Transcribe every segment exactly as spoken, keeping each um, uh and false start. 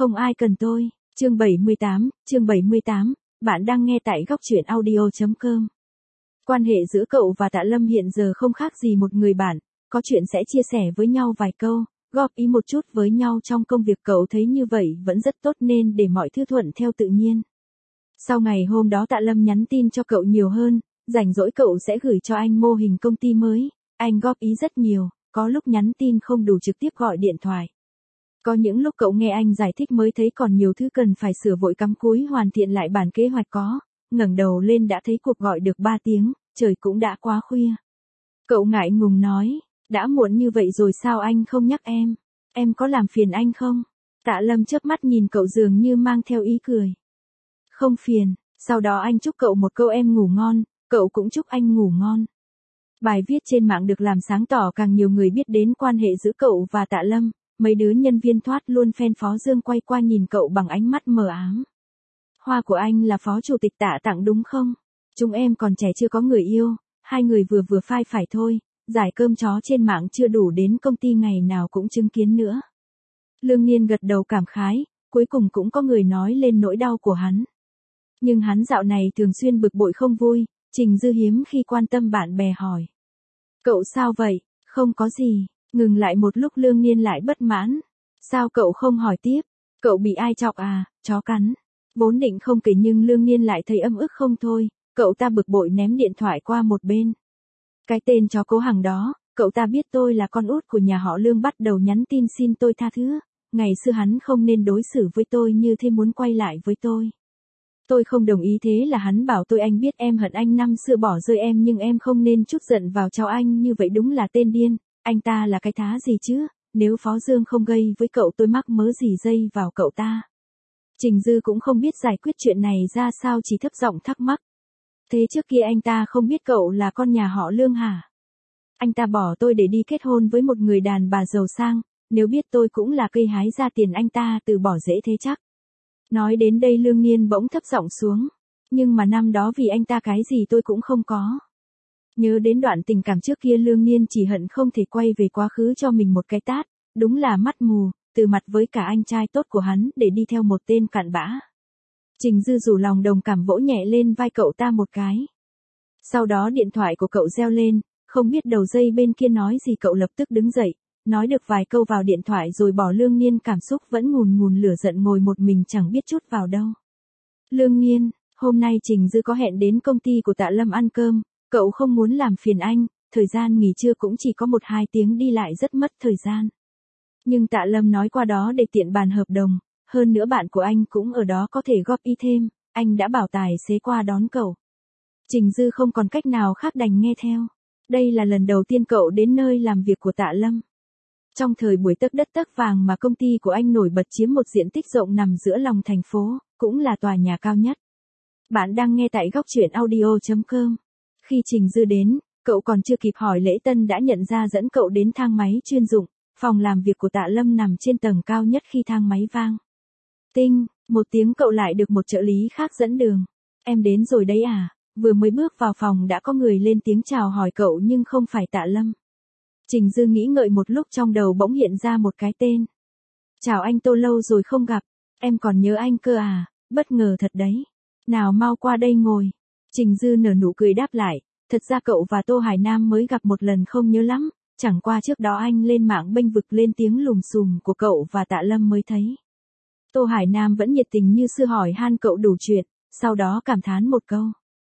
Không ai cần tôi. Chương bảy mươi tám, chương bảy mươi tám, bạn đang nghe tại góc truyện audio chấm com. Quan hệ giữa cậu và Tạ Lâm hiện giờ không khác gì một người bạn, có chuyện sẽ chia sẻ với nhau vài câu, góp ý một chút với nhau trong công việc. Cậu thấy như vậy vẫn rất tốt nên để mọi thứ thuận theo tự nhiên. Sau ngày hôm đó Tạ Lâm nhắn tin cho cậu nhiều hơn, rảnh rỗi cậu sẽ gửi cho anh mô hình công ty mới, anh góp ý rất nhiều, có lúc nhắn tin không đủ trực tiếp gọi điện thoại. Có những lúc cậu nghe anh giải thích mới thấy còn nhiều thứ cần phải sửa, vội cắm cúi hoàn thiện lại bản kế hoạch có, ngẩng đầu lên đã thấy cuộc gọi được ba tiếng, trời cũng đã quá khuya. Cậu ngại ngùng nói, đã muộn như vậy rồi sao anh không nhắc em, em có làm phiền anh không? Tạ Lâm chớp mắt nhìn cậu dường như mang theo ý cười. Không phiền, sau đó anh chúc cậu một câu em ngủ ngon, cậu cũng chúc anh ngủ ngon. Bài viết trên mạng được làm sáng tỏ càng nhiều người biết đến quan hệ giữa cậu và Tạ Lâm. Mấy đứa nhân viên thoát luôn fan. Phó Dương quay qua nhìn cậu bằng ánh mắt mờ ám. Hoa của anh là phó chủ tịch Tạ tặng đúng không? Chúng em còn trẻ chưa có người yêu, hai người vừa vừa phai phải thôi, giải cơm chó trên mạng chưa đủ đến công ty ngày nào cũng chứng kiến nữa. Lương Nhiên gật đầu cảm khái, cuối cùng cũng có người nói lên nỗi đau của hắn. Nhưng hắn dạo này thường xuyên bực bội không vui, Trình Dư hiếm khi quan tâm bạn bè hỏi. Cậu sao vậy? Không có gì. Ngừng lại một lúc Lương Nhiên lại bất mãn. Sao cậu không hỏi tiếp? Cậu bị ai chọc à, chó cắn. Vốn định không kể nhưng Lương Nhiên lại thấy ấm ức không thôi, cậu ta bực bội ném điện thoại qua một bên. Cái tên chó Cố Hằng đó, cậu ta biết tôi là con út của nhà họ Lương bắt đầu nhắn tin xin tôi tha thứ. Ngày xưa hắn không nên đối xử với tôi như thế, muốn quay lại với tôi. Tôi không đồng ý, thế là hắn bảo tôi anh biết em hận anh năm xưa bỏ rơi em nhưng em không nên trút giận vào cháu anh như vậy, đúng là tên điên. Anh ta là cái thá gì chứ, nếu Phó Dương không gây với cậu tôi mắc mớ gì dây vào cậu ta. Trình Dư cũng không biết giải quyết chuyện này ra sao, chỉ thấp giọng thắc mắc. Thế trước kia anh ta không biết cậu là con nhà họ Lương hả? Anh ta bỏ tôi để đi kết hôn với một người đàn bà giàu sang, nếu biết tôi cũng là cây hái ra tiền anh ta từ bỏ dễ thế chắc. Nói đến đây Lương Nhiên bỗng thấp giọng xuống. Nhưng mà năm đó vì anh ta cái gì tôi cũng không có. Nhớ đến đoạn tình cảm trước kia Lương Nhiên chỉ hận không thể quay về quá khứ cho mình một cái tát, đúng là mắt mù, từ mặt với cả anh trai tốt của hắn để đi theo một tên cặn bã. Trình Dư rủ lòng đồng cảm vỗ nhẹ lên vai cậu ta một cái. Sau đó điện thoại của cậu reo lên, không biết đầu dây bên kia nói gì, cậu lập tức đứng dậy, nói được vài câu vào điện thoại rồi bỏ. Lương Nhiên cảm xúc vẫn ngùn ngùn lửa giận ngồi một mình chẳng biết chút vào đâu. Lương Nhiên, hôm nay Trình Dư có hẹn đến công ty của Tạ Lâm ăn cơm. Cậu không muốn làm phiền anh, thời gian nghỉ trưa cũng chỉ có một hai tiếng đi lại rất mất thời gian. Nhưng Tạ Lâm nói qua đó để tiện bàn hợp đồng, hơn nữa bạn của anh cũng ở đó có thể góp ý thêm, anh đã bảo tài xế qua đón cậu. Trình Dư không còn cách nào khác đành nghe theo. Đây là lần đầu tiên cậu đến nơi làm việc của Tạ Lâm. Trong thời buổi tấc đất tấc vàng mà công ty của anh nổi bật chiếm một diện tích rộng nằm giữa lòng thành phố, cũng là tòa nhà cao nhất. Bạn đang nghe tại góc truyện audio chấm com. Khi Trình Dư đến, cậu còn chưa kịp hỏi lễ tân đã nhận ra dẫn cậu đến thang máy chuyên dụng, phòng làm việc của Tạ Lâm nằm trên tầng cao nhất. Khi thang máy vang tinh, một tiếng cậu lại được một trợ lý khác dẫn đường. Em đến rồi đấy à? Vừa mới bước vào phòng đã có người lên tiếng chào hỏi cậu nhưng không phải Tạ Lâm. Trình Dư nghĩ ngợi một lúc, trong đầu bỗng hiện ra một cái tên. Chào anh Tô, lâu rồi không gặp, em còn nhớ anh cơ à, bất ngờ thật đấy. Nào mau qua đây ngồi. Trình Dư nở nụ cười đáp lại, thật ra cậu và Tô Hải Nam mới gặp một lần không nhớ lắm, chẳng qua trước đó anh lên mạng bênh vực lên tiếng lùm xùm của cậu và Tạ Lâm mới thấy. Tô Hải Nam vẫn nhiệt tình như xưa hỏi han cậu đủ chuyện, sau đó cảm thán một câu.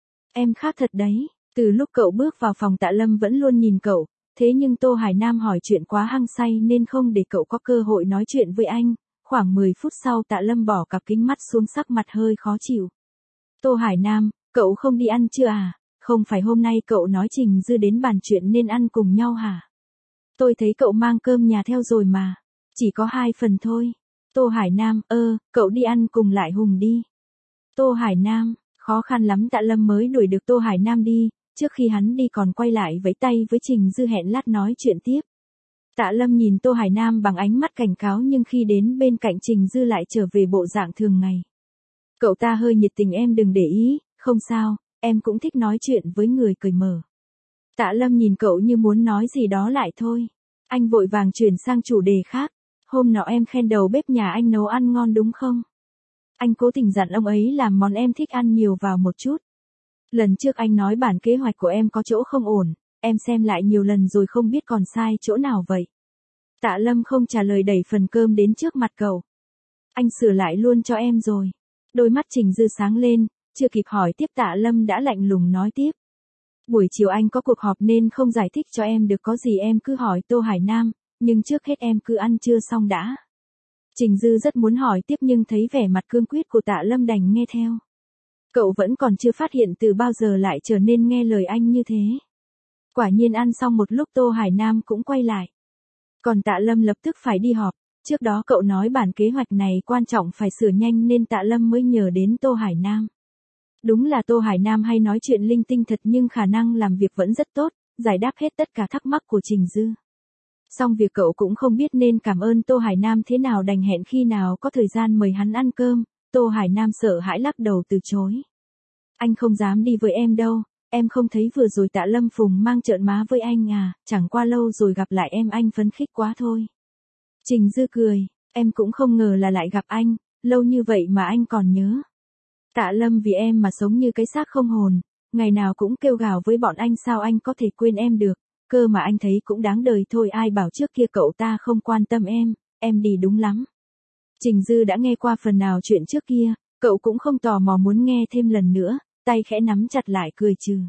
Em khác thật đấy, từ lúc cậu bước vào phòng Tạ Lâm vẫn luôn nhìn cậu, thế nhưng Tô Hải Nam hỏi chuyện quá hăng say nên không để cậu có cơ hội nói chuyện với anh. Khoảng mười phút sau Tạ Lâm bỏ cặp kính mắt xuống, sắc mặt hơi khó chịu. Tô Hải Nam, cậu không đi ăn chưa à? Không phải hôm nay cậu nói Trình Dư đến bàn chuyện nên ăn cùng nhau hả? Tôi thấy cậu mang cơm nhà theo rồi mà. Chỉ có hai phần thôi. Tô Hải Nam, ơ, cậu đi ăn cùng lại Hùng đi. Tô Hải Nam, khó khăn lắm Tạ Lâm mới đuổi được Tô Hải Nam đi, trước khi hắn đi còn quay lại vẫy tay với Trình Dư hẹn lát nói chuyện tiếp. Tạ Lâm nhìn Tô Hải Nam bằng ánh mắt cảnh cáo nhưng khi đến bên cạnh Trình Dư lại trở về bộ dạng thường ngày. Cậu ta hơi nhiệt tình, em đừng để ý, không sao, em cũng thích nói chuyện với người cởi mở. Tạ Lâm nhìn cậu như muốn nói gì đó lại thôi. Anh vội vàng chuyển sang chủ đề khác. Hôm nọ em khen đầu bếp nhà anh nấu ăn ngon đúng không? Anh cố tình dặn ông ấy làm món em thích ăn nhiều vào một chút. Lần trước anh nói bản kế hoạch của em có chỗ không ổn, em xem lại nhiều lần rồi không biết còn sai chỗ nào vậy. Tạ Lâm không trả lời đẩy phần cơm đến trước mặt cậu. Anh sửa lại luôn cho em rồi. Đôi mắt Trình Dư sáng lên, chưa kịp hỏi tiếp Tạ Lâm đã lạnh lùng nói tiếp. Buổi chiều anh có cuộc họp nên không giải thích cho em được, có gì em cứ hỏi Tô Hải Nam, nhưng trước hết em cứ ăn trưa xong đã. Trình Dư rất muốn hỏi tiếp nhưng thấy vẻ mặt cương quyết của Tạ Lâm đành nghe theo. Cậu vẫn còn chưa phát hiện từ bao giờ lại trở nên nghe lời anh như thế. Quả nhiên ăn xong một lúc Tô Hải Nam cũng quay lại. Còn Tạ Lâm lập tức phải đi họp, trước đó cậu nói bản kế hoạch này quan trọng phải sửa nhanh nên Tạ Lâm mới nhờ đến Tô Hải Nam. Đúng là Tô Hải Nam hay nói chuyện linh tinh thật nhưng khả năng làm việc vẫn rất tốt, giải đáp hết tất cả thắc mắc của Trình Dư. Xong việc cậu cũng không biết nên cảm ơn Tô Hải Nam thế nào, đành hẹn khi nào có thời gian mời hắn ăn cơm. Tô Hải Nam sợ hãi lắc đầu từ chối. Anh không dám đi với em đâu, em không thấy vừa rồi Tạ Lâm Phùng mang trợn má với anh à, chẳng qua lâu rồi gặp lại em anh phấn khích quá thôi. Trình Dư cười, em cũng không ngờ là lại gặp anh, lâu như vậy mà anh còn nhớ. Tạ Lâm vì em mà sống như cái xác không hồn, ngày nào cũng kêu gào với bọn anh, sao anh có thể quên em được, cơ mà anh thấy cũng đáng đời thôi, ai bảo trước kia cậu ta không quan tâm em, em đi đúng lắm. Trình Dư đã nghe qua phần nào chuyện trước kia, cậu cũng không tò mò muốn nghe thêm lần nữa, tay khẽ nắm chặt lại cười trừ.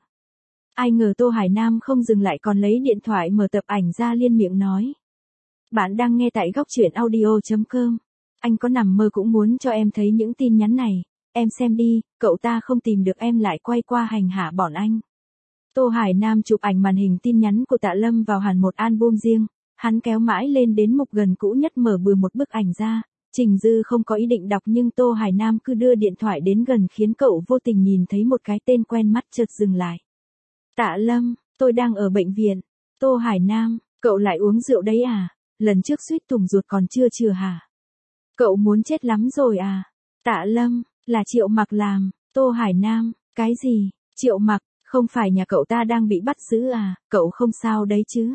Ai ngờ Tô Hải Nam không dừng lại còn lấy điện thoại mở tập ảnh ra liên miệng nói. Bạn đang nghe tại góc truyện audio chấm com. Anh có nằm mơ cũng muốn cho em thấy những tin nhắn này, em xem đi, cậu ta không tìm được em lại quay qua hành hạ bọn anh. Tô Hải Nam chụp ảnh màn hình tin nhắn của Tạ Lâm vào hẳn một album riêng, hắn kéo mãi lên đến mục gần cũ nhất mở bừa một bức ảnh ra. Trình Dư không có ý định đọc nhưng Tô Hải Nam cứ đưa điện thoại đến gần khiến cậu vô tình nhìn thấy một cái tên quen mắt, chợt dừng lại. Tạ Lâm, tôi đang ở bệnh viện. Tô Hải Nam, cậu lại uống rượu đấy à? Lần trước suýt thủng ruột còn chưa chừa hả? Cậu muốn chết lắm rồi à? Tạ Lâm, là Triệu Mặc làm. Tô Hải Nam, cái gì? Triệu Mặc, không phải nhà cậu ta đang bị bắt giữ à? Cậu không sao đấy chứ?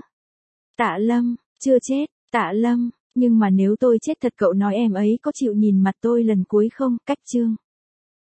Tạ Lâm, chưa chết. Tạ Lâm, nhưng mà nếu tôi chết thật cậu nói em ấy có chịu nhìn mặt tôi lần cuối không? Cách chương.